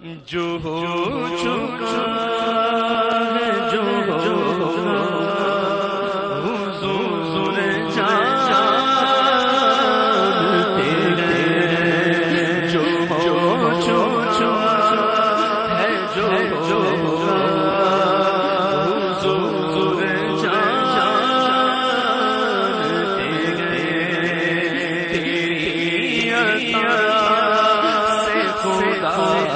جو ہو چکا ہے جو حضور جان تیرے جو ہو چکا ہے جو حضور جان تیرے تیری عطا سے خدا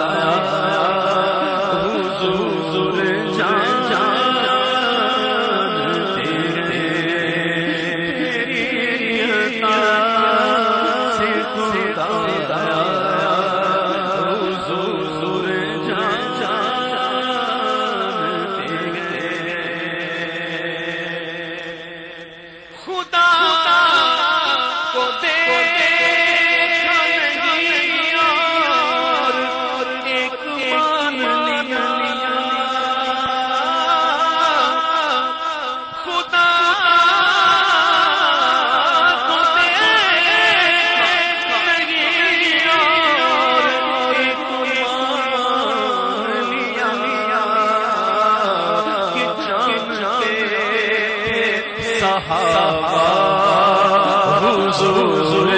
حضور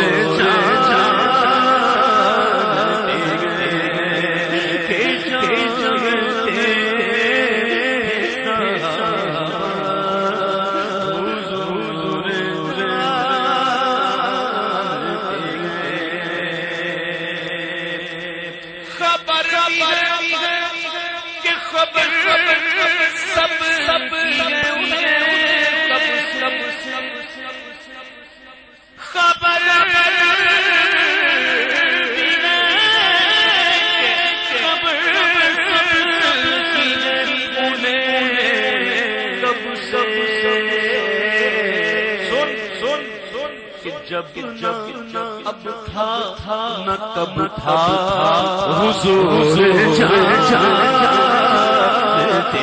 اب تھا نہ کب تھا حضور جانتے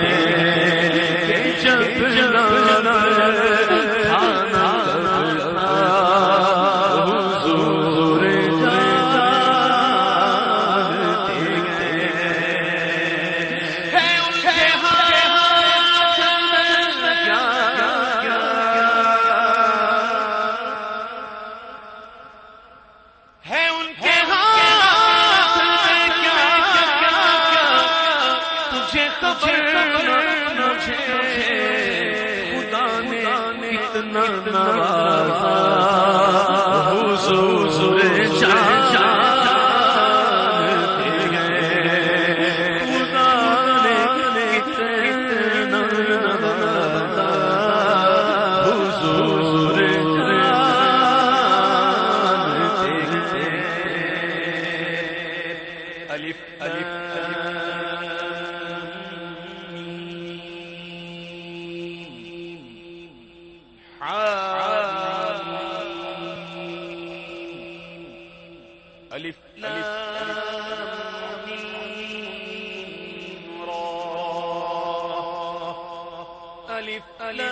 جب نہ تھا نہ حضور جانتے ہے ان کے نوازا حضور جانتے خدا نے اتنا نوازا حضور جانتے الف الف الف الف الف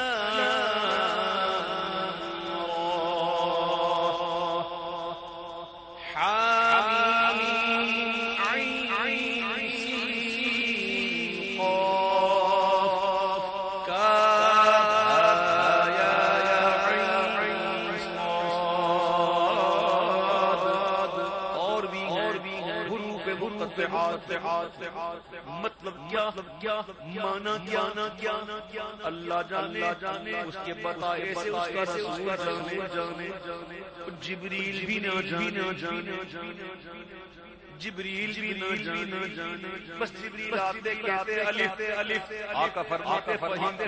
مطلب کیا مانا کیا اللہ جانے اس کے بتائے سے اس کا رسول جانے جبریل بھی نہ جانے جبریل بھی نہ جانے بس جبریل آتے کہتے الف الف آقا فرماتے فہمت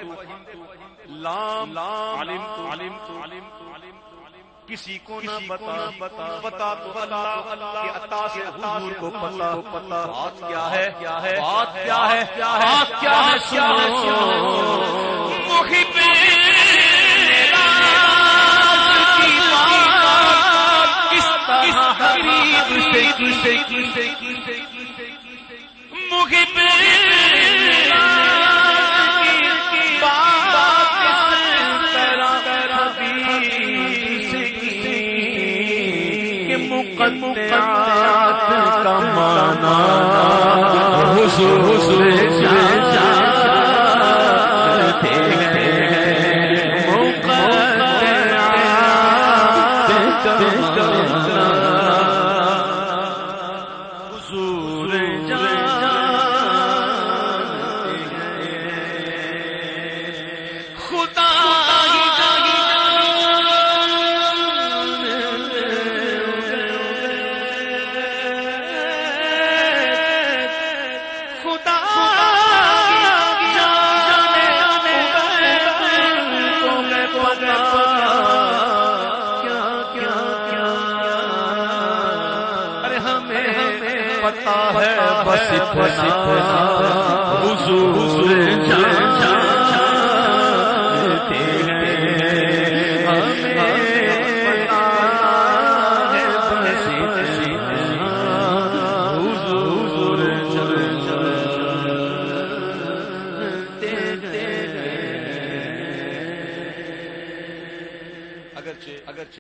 لام علمت کسی کو نہ بتا تو اللہ کے عطا سے حضور کو پتا بات کیا ہے بات کیا ہے سنو محب کی بات اس قریب سے محب مقطعات کا تمنا حضور جانتے ہیں مقدرات تمنا حضور جانتے ہیں خدا پتا ہے بس اتنا حضور جانتے ہیں ہمیں پتا ہے بس اتنا حضور جانتے ہیں اگرچہ